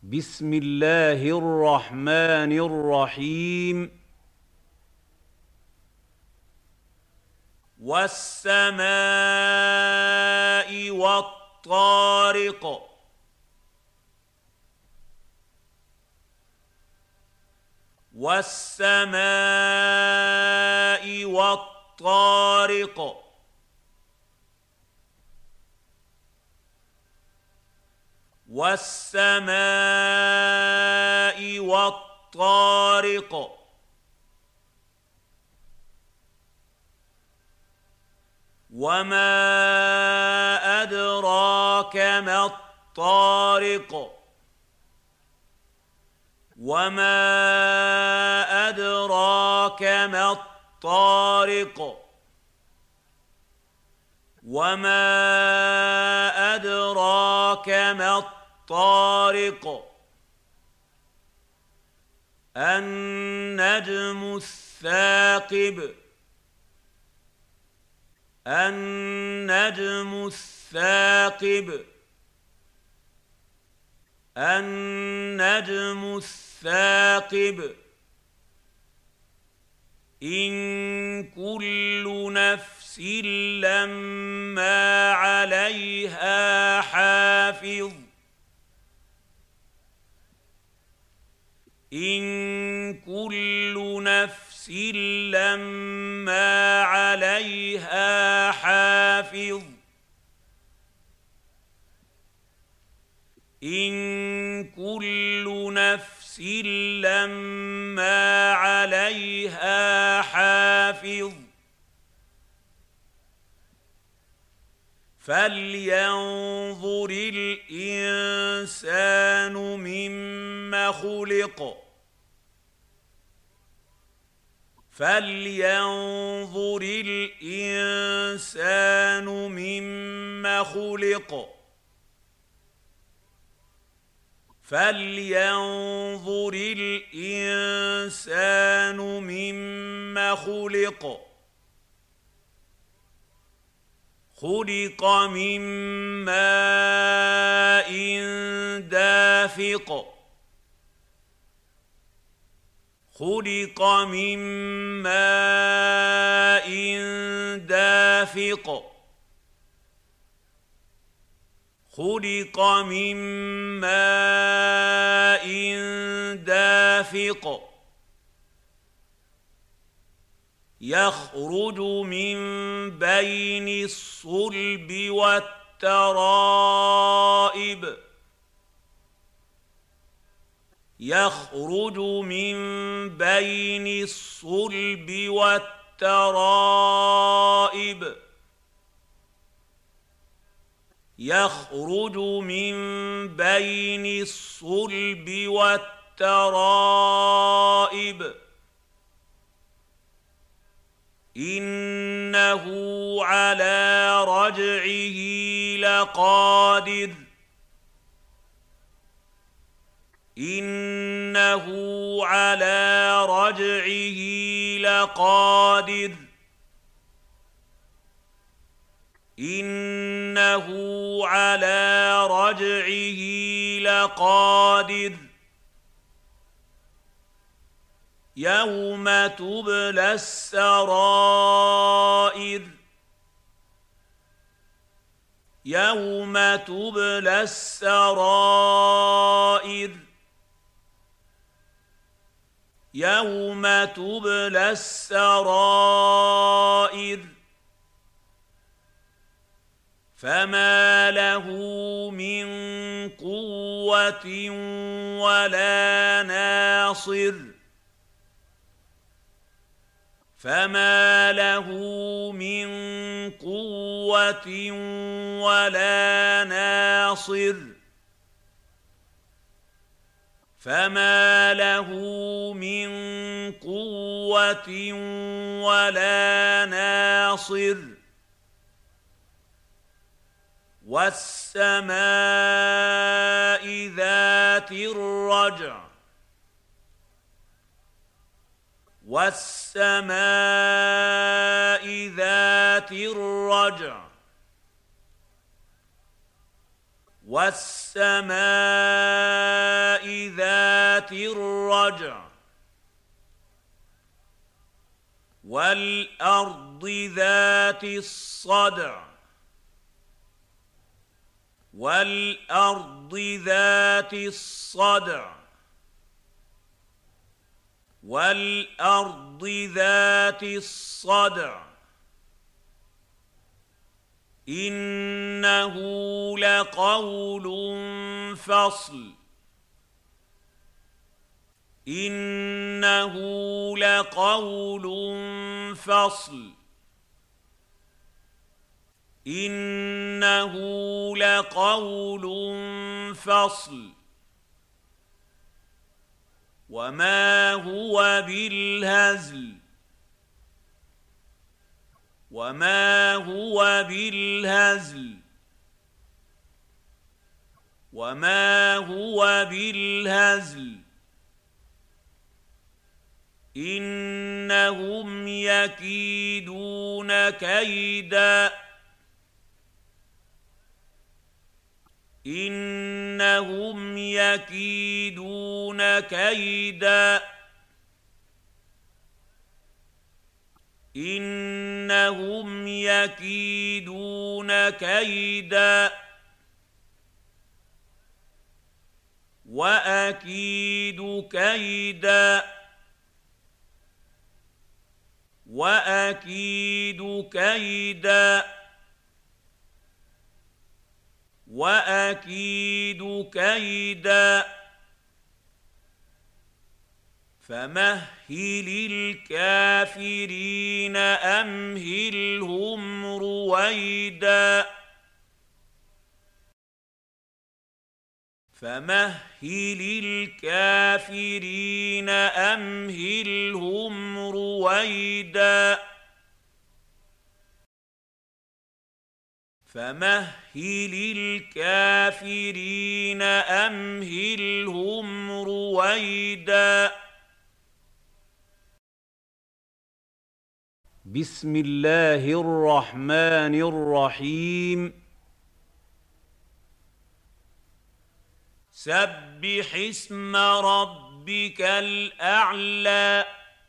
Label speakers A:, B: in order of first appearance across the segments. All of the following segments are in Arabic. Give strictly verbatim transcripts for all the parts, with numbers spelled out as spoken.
A: بسم الله الرحمن الرحيم. والسماء والطارق والسماء والطارق والسماء والطارق وما أدراك ما الطارق وما أدراك ما الطارق وما أدراك ما الطارق النجم الثاقب النجم الثاقب النجم الثاقب إن كل نفس لما عليها حافظ إن كل نفس لما عليها حافظ إن كل نفس لما عليها حافظ فلينظر الإنسان مما خلق فلينظر الإنسان مما خلق فلينظر الإنسان مما خلق خلق من ماء دافق خلق من ماء دافق خلق من ماء دافق يخرج من بين الصلب والترائب يخرج من بين الصلب والترائب يخرج من بين الصلب والترائب إنه على رجعه لقادر إنه على رجعه لقادر إنه على رجعه لقادر يوم تبلى السرائر يوم تبلى السرائر يوم تبلى السرائر فما له من قوة ولا ناصر فما له من قوة ولا ناصر فما له من قوة ولا ناصر والسماء ذات الرجع والسماء ذات الرجع والسماء ذات الرجع والأرض ذات الصدع والأرض ذات الصدع والأرض ذات الصدع إنه لقول فصل إنه لقول فصل إنه لقول فصل وما هو بالهزل وما هو بالهزل وما هو بالهزل إنهم يكيدون كيدا إنهم يكيدون كيدا إنهم يكيدون كيدا وأكيد كيدا وأكيد كيدا وأكيد كيدا فمهل الكافرين أمهلهم رويدا فمهل الكافرين أمهلهم رويدا فمهل الكافرين أمهلهم رويدا بسم الله الرحمن الرحيم سبح اسم ربك الأعلى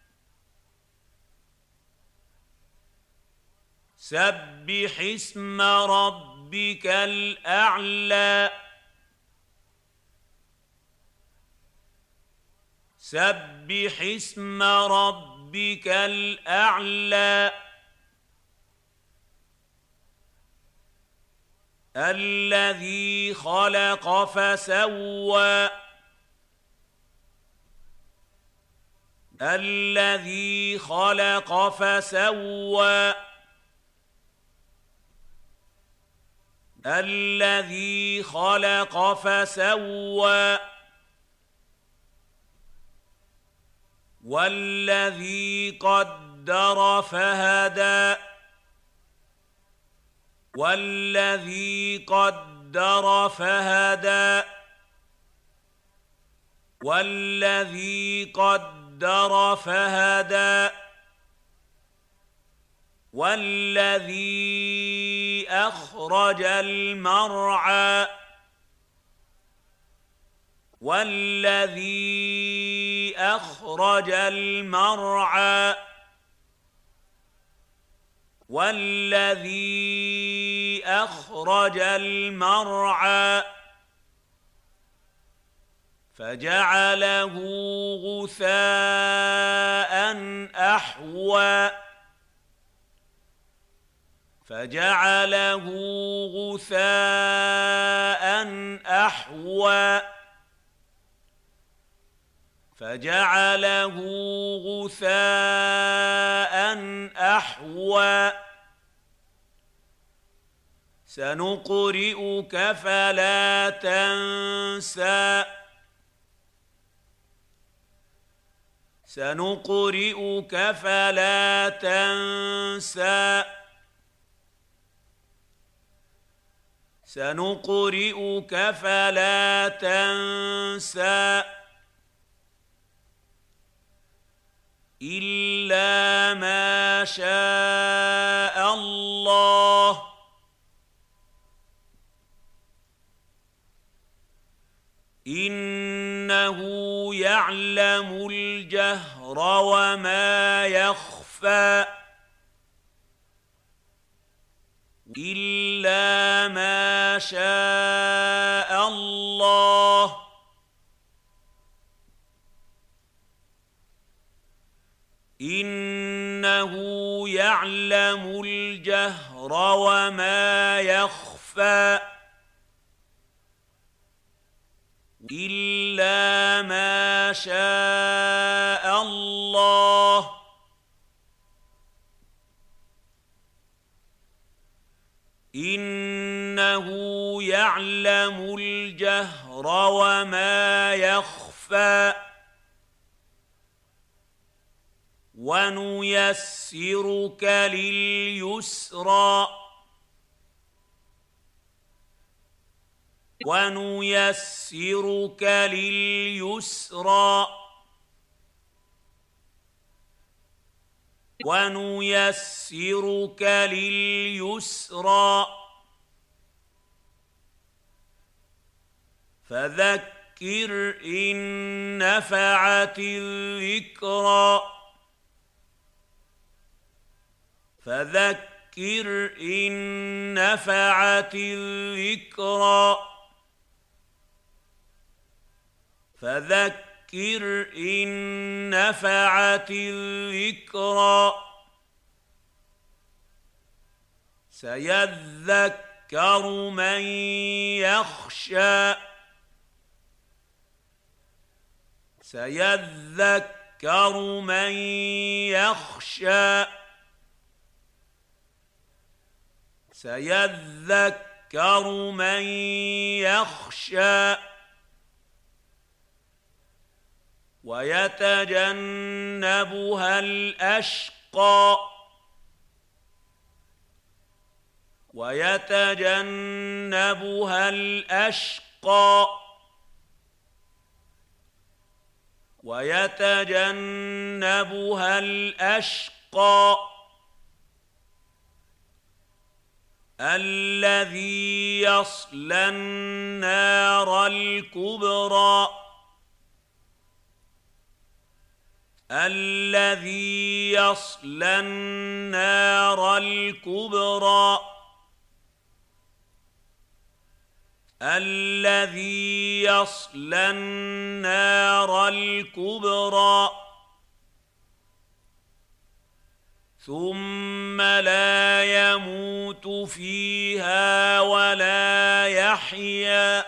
A: سبح اسم ربك الأعلى سبح اسم ربك الأعلى الذي خلق فسوى الذي خلق فسوى الذي خلق فسوى والذي قدر فهدى والذي قدر فهدى والذي قدر فهدى والذي أخرج المرعى والذي أخرج المرعى والذي أخرج المرعى فجعله غثاء أحوى فجعله غثاء أحوى فجعله غثاء أحوى سنقرئك فلا تنسى سنقرئك فلا تنسى سنقرئك فلا تنسى إلا ما شاء الله إنه يعلم الجهر وما يخفى إلا ما شاء الله إنه يعلم الجهر وما يخفى إلا ما شاء الله إنه يعلم الجهر وما يخفى ونيسرك لليسرى ونيسرك لليسرى ونيسرك لليسرى فذكر إن نفعت الذكرى فذكر إن نفعت الذكرى فذكر إن نفعت الذكرى سيذكر من يخشى سيذكر من يخشى سيذكر من يخشى ويتجنبها الأشقى ويتجنبها الأشقى ويتجنبها الأشقى الذي يصلى النار الكبرى الذي يصلى النار الكبرى الذي يصلى النار الكبرى ثم لا يموت فيها ولا يحيا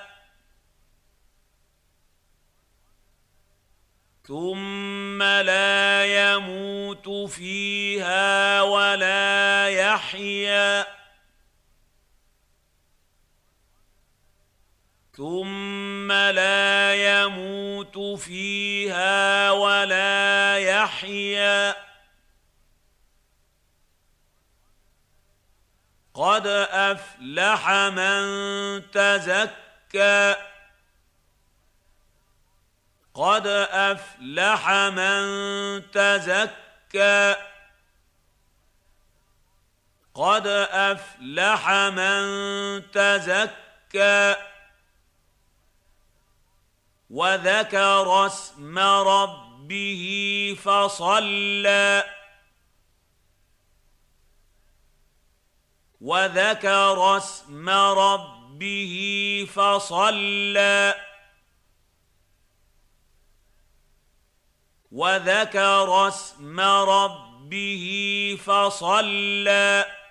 A: ثم لا يموت فيها ولا يحيا ثم لا يموت فيها ولا يحيا قد أفلح من تزكى قد أفلح من تزكى قد أفلح من تزكى وذكر اسم ربه فصلى وذكر اسم ربه فصلى وذكر اسم ربه فصلى